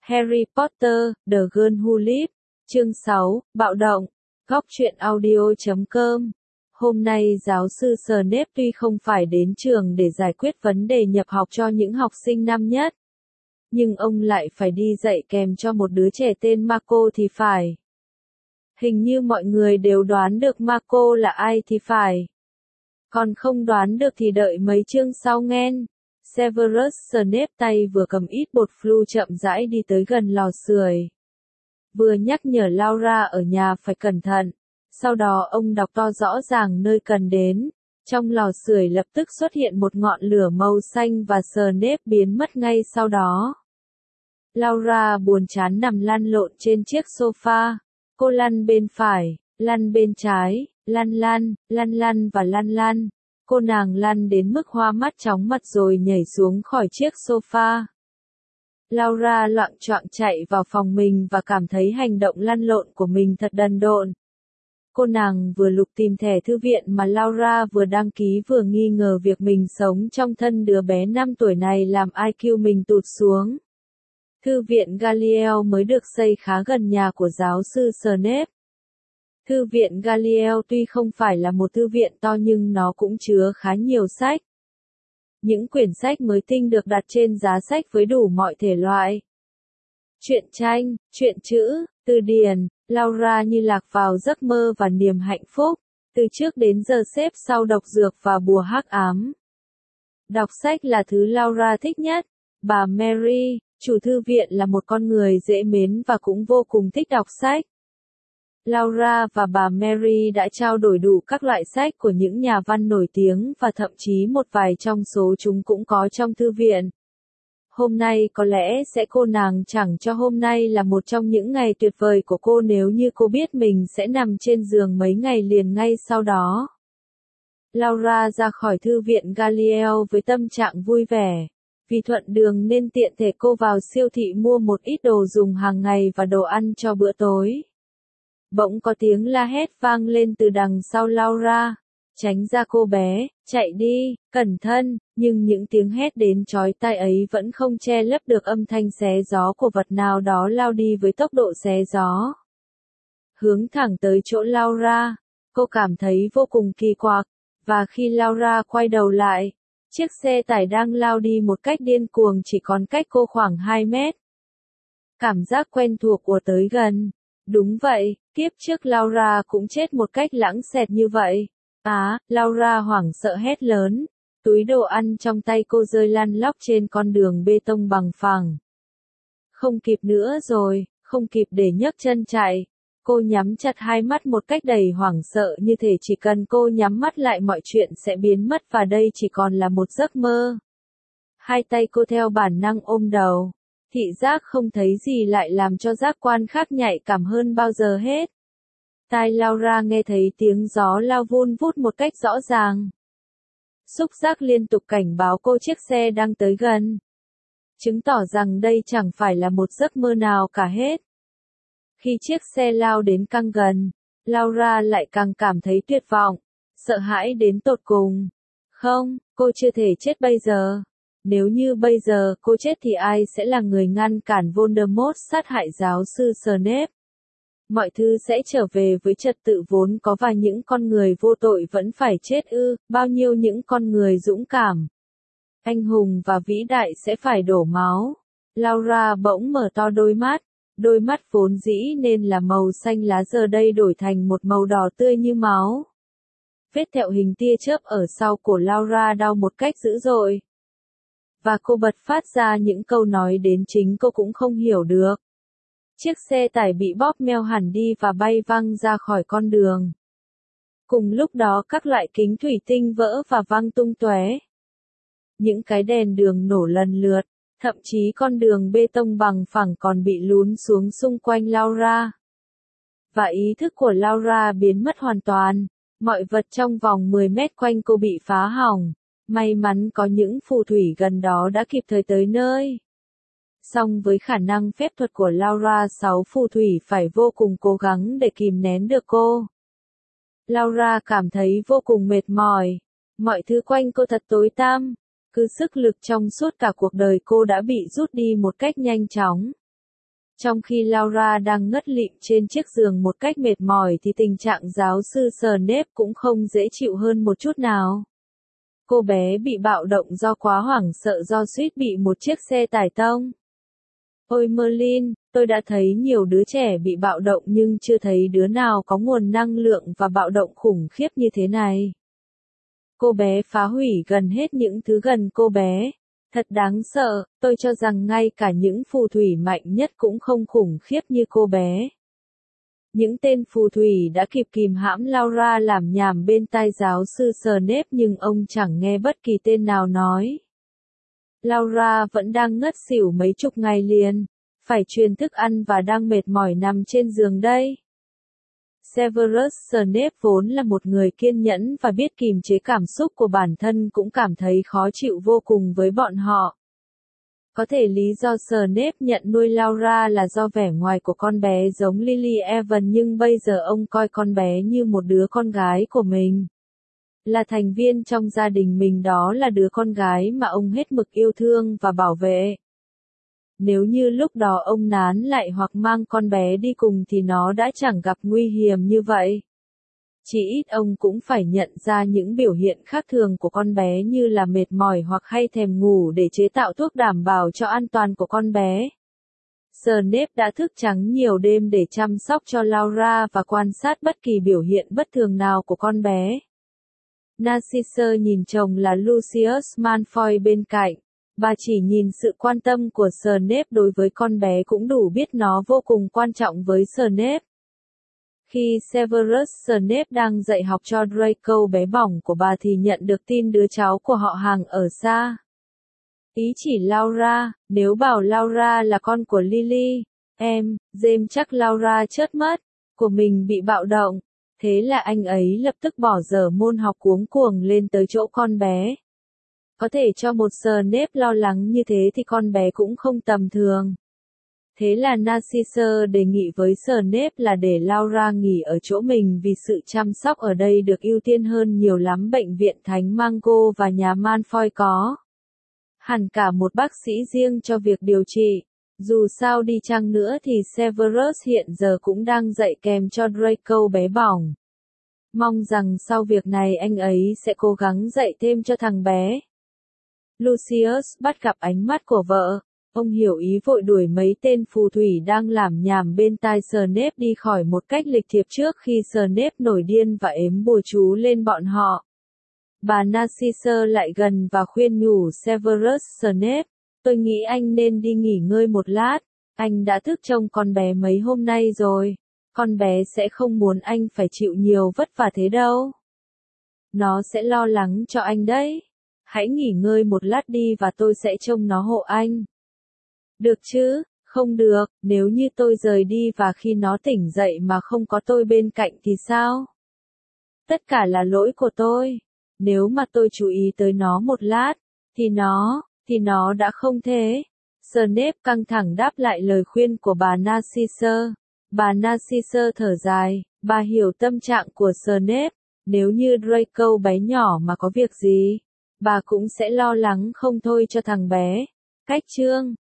Harry Potter, The Girl Who Lived, chương 6, Bạo động, Góc truyện audio.com. Hôm nay giáo sư Snape tuy không phải đến trường để giải quyết vấn đề nhập học cho những học sinh năm nhất, nhưng ông lại phải đi dạy kèm cho một đứa trẻ tên Marco thì phải. Hình như mọi người đều đoán được Marco là ai thì phải. Còn không đoán được thì đợi mấy chương sau nghen. Severus Snape tay vừa cầm ít bột flu chậm rãi đi tới gần lò sưởi. Vừa nhắc nhở Laura ở nhà phải cẩn thận. Sau đó ông đọc to rõ ràng nơi cần đến. Trong lò sưởi lập tức xuất hiện một ngọn lửa màu xanh và Snape biến mất ngay sau đó. Laura buồn chán nằm lăn lộn trên chiếc sofa. Cô lăn bên phải, lăn bên trái, lăn và lăn. Cô nàng lăn đến mức hoa mắt chóng mặt rồi nhảy xuống khỏi chiếc sofa. Laura loạng choạng chạy vào phòng mình và cảm thấy hành động lăn lộn của mình thật đần độn. Cô nàng vừa lục tìm thẻ thư viện mà Laura vừa đăng ký vừa nghi ngờ việc mình sống trong thân đứa bé 5 tuổi này làm IQ mình tụt xuống. Thư viện Galileo mới được xây khá gần nhà của giáo sư Snape. Thư viện Galileo tuy không phải là một thư viện to nhưng nó cũng chứa khá nhiều sách. Những quyển sách mới tinh được đặt trên giá sách với đủ mọi thể loại. Truyện tranh, truyện chữ, từ điển, Laura như lạc vào giấc mơ và niềm hạnh phúc, từ trước đến giờ xếp sau độc dược và bùa hắc ám. Đọc sách là thứ Laura thích nhất. Bà Mary, chủ thư viện là một con người dễ mến và cũng vô cùng thích đọc sách. Laura và bà Mary đã trao đổi đủ các loại sách của những nhà văn nổi tiếng và thậm chí một vài trong số chúng cũng có trong thư viện. Hôm nay có lẽ sẽ cô nàng chẳng cho hôm nay là một trong những ngày tuyệt vời của cô nếu như cô biết mình sẽ nằm trên giường mấy ngày liền ngay sau đó. Laura ra khỏi thư viện Galileo với tâm trạng vui vẻ. Vì thuận đường nên tiện thể cô vào siêu thị mua một ít đồ dùng hàng ngày và đồ ăn cho bữa tối. Bỗng có tiếng la hét vang lên từ đằng sau Laura. Tránh ra cô bé, chạy đi, cẩn thận, nhưng những tiếng hét đến chói tai ấy vẫn không che lấp được âm thanh xé gió của vật nào đó lao đi với tốc độ xé gió. Hướng thẳng tới chỗ Laura, cô cảm thấy vô cùng kỳ quặc, và khi Laura quay đầu lại, chiếc xe tải đang lao đi một cách điên cuồng chỉ còn cách cô khoảng 2 mét. Cảm giác quen thuộc ùa tới gần. Đúng vậy, kiếp trước Laura cũng chết một cách lãng xẹt như vậy. Laura hoảng sợ hét lớn. Túi đồ ăn trong tay cô rơi lăn lóc trên con đường bê tông bằng phẳng. Không kịp nữa rồi, không kịp để nhấc chân chạy. Cô nhắm chặt hai mắt một cách đầy hoảng sợ như thể chỉ cần cô nhắm mắt lại mọi chuyện sẽ biến mất và đây chỉ còn là một giấc mơ. Hai tay cô theo bản năng ôm đầu. Thị giác không thấy gì lại làm cho giác quan khác nhạy cảm hơn bao giờ hết. Tai Laura nghe thấy tiếng gió lao vun vút một cách rõ ràng. Xúc giác liên tục cảnh báo cô chiếc xe đang tới gần. Chứng tỏ rằng đây chẳng phải là một giấc mơ nào cả hết. Khi chiếc xe lao đến càng gần, Laura lại càng cảm thấy tuyệt vọng, sợ hãi đến tột cùng. Không, cô chưa thể chết bây giờ. Nếu như bây giờ cô chết thì ai sẽ là người ngăn cản Voldemort sát hại giáo sư Snape? Mọi thứ sẽ trở về với trật tự vốn có và những con người vô tội vẫn phải chết ư? Bao nhiêu những con người dũng cảm, anh hùng và vĩ đại sẽ phải đổ máu? Laura bỗng mở to đôi mắt vốn dĩ nên là màu xanh lá giờ đây đổi thành một màu đỏ tươi như máu. Vết thẹo hình tia chớp ở sau cổ Laura đau một cách dữ dội. Và cô bật phát ra những câu nói đến chính cô cũng không hiểu được. Chiếc xe tải bị bóp meo hẳn đi và bay văng ra khỏi con đường. Cùng lúc đó các loại kính thủy tinh vỡ và văng tung tóe. Những cái đèn đường nổ lần lượt, thậm chí con đường bê tông bằng phẳng còn bị lún xuống xung quanh Laura. Và ý thức của Laura biến mất hoàn toàn. Mọi vật trong vòng 10 mét quanh cô bị phá hỏng. May mắn có những phù thủy gần đó đã kịp thời tới nơi. Song với khả năng phép thuật của Laura 6 phù thủy phải vô cùng cố gắng để kìm nén được cô. Laura cảm thấy vô cùng mệt mỏi. Mọi thứ quanh cô thật tối tăm. Cứ sức lực trong suốt cả cuộc đời cô đã bị rút đi một cách nhanh chóng. Trong khi Laura đang ngất lịm trên chiếc giường một cách mệt mỏi thì tình trạng giáo sư Snape cũng không dễ chịu hơn một chút nào. Cô bé bị bạo động do quá hoảng sợ do suýt bị một chiếc xe tải tông. Ôi Merlin, tôi đã thấy nhiều đứa trẻ bị bạo động nhưng chưa thấy đứa nào có nguồn năng lượng và bạo động khủng khiếp như thế này. Cô bé phá hủy gần hết những thứ gần cô bé. Thật đáng sợ, tôi cho rằng ngay cả những phù thủy mạnh nhất cũng không khủng khiếp như cô bé. Những tên phù thủy đã kịp kìm hãm Laura làm nhảm bên tai giáo sư Snape nhưng ông chẳng nghe bất kỳ tên nào nói. Laura vẫn đang ngất xỉu mấy chục ngày liền, phải truyền thức ăn và đang mệt mỏi nằm trên giường đây. Severus Snape vốn là một người kiên nhẫn và biết kìm chế cảm xúc của bản thân cũng cảm thấy khó chịu vô cùng với bọn họ. Có thể lý do Snape nhận nuôi Laura là do vẻ ngoài của con bé giống Lily Evans nhưng bây giờ ông coi con bé như một đứa con gái của mình. Là thành viên trong gia đình mình, đó là đứa con gái mà ông hết mực yêu thương và bảo vệ. Nếu như lúc đó ông nán lại hoặc mang con bé đi cùng thì nó đã chẳng gặp nguy hiểm như vậy. Chỉ ít ông cũng phải nhận ra những biểu hiện khác thường của con bé như là mệt mỏi hoặc hay thèm ngủ để chế tạo thuốc đảm bảo cho an toàn của con bé. Snape đã thức trắng nhiều đêm để chăm sóc cho Laura và quan sát bất kỳ biểu hiện bất thường nào của con bé. Narcissa nhìn chồng là Lucius Malfoy bên cạnh. Bà chỉ nhìn sự quan tâm của Snape đối với con bé cũng đủ biết nó vô cùng quan trọng với Snape. Khi Severus Snape đang dạy học cho Draco bé bỏng của bà thì nhận được tin đứa cháu của họ hàng ở xa. Ý chỉ Laura, nếu bảo Laura là con của Lily, James chắc Laura chớt mất, của mình bị bạo động. Thế là anh ấy lập tức bỏ dở môn học cuống cuồng lên tới chỗ con bé. Có thể cho một Snape lo lắng như thế thì con bé cũng không tầm thường. Thế là Narcissa đề nghị với Snape là để Laura nghỉ ở chỗ mình vì sự chăm sóc ở đây được ưu tiên hơn nhiều lắm bệnh viện Thánh Mango và nhà Malfoy có. Hẳn cả một bác sĩ riêng cho việc điều trị. Dù sao đi chăng nữa thì Severus hiện giờ cũng đang dạy kèm cho Draco bé bỏng. Mong rằng sau việc này anh ấy sẽ cố gắng dạy thêm cho thằng bé. Lucius bắt gặp ánh mắt của vợ. Ông hiểu ý vội đuổi mấy tên phù thủy đang làm nhảm bên tai Snape đi khỏi một cách lịch thiệp trước khi Snape nổi điên và ếm bùa chú lên bọn họ. Bà Narcissa lại gần và khuyên nhủ Severus Snape, tôi nghĩ anh nên đi nghỉ ngơi một lát, anh đã thức trông con bé mấy hôm nay rồi, con bé sẽ không muốn anh phải chịu nhiều vất vả thế đâu. Nó sẽ lo lắng cho anh đấy. Hãy nghỉ ngơi một lát đi và tôi sẽ trông nó hộ anh. Được chứ? Không được, nếu như tôi rời đi và khi nó tỉnh dậy mà không có tôi bên cạnh thì sao? Tất cả là lỗi của tôi. Nếu mà tôi chú ý tới nó một lát, thì nó đã không thế. Snape căng thẳng đáp lại lời khuyên của bà Narcissa. Bà Narcissa thở dài, bà hiểu tâm trạng của Snape. Nếu như Draco bé nhỏ mà có việc gì, bà cũng sẽ lo lắng không thôi cho thằng bé. Cách chương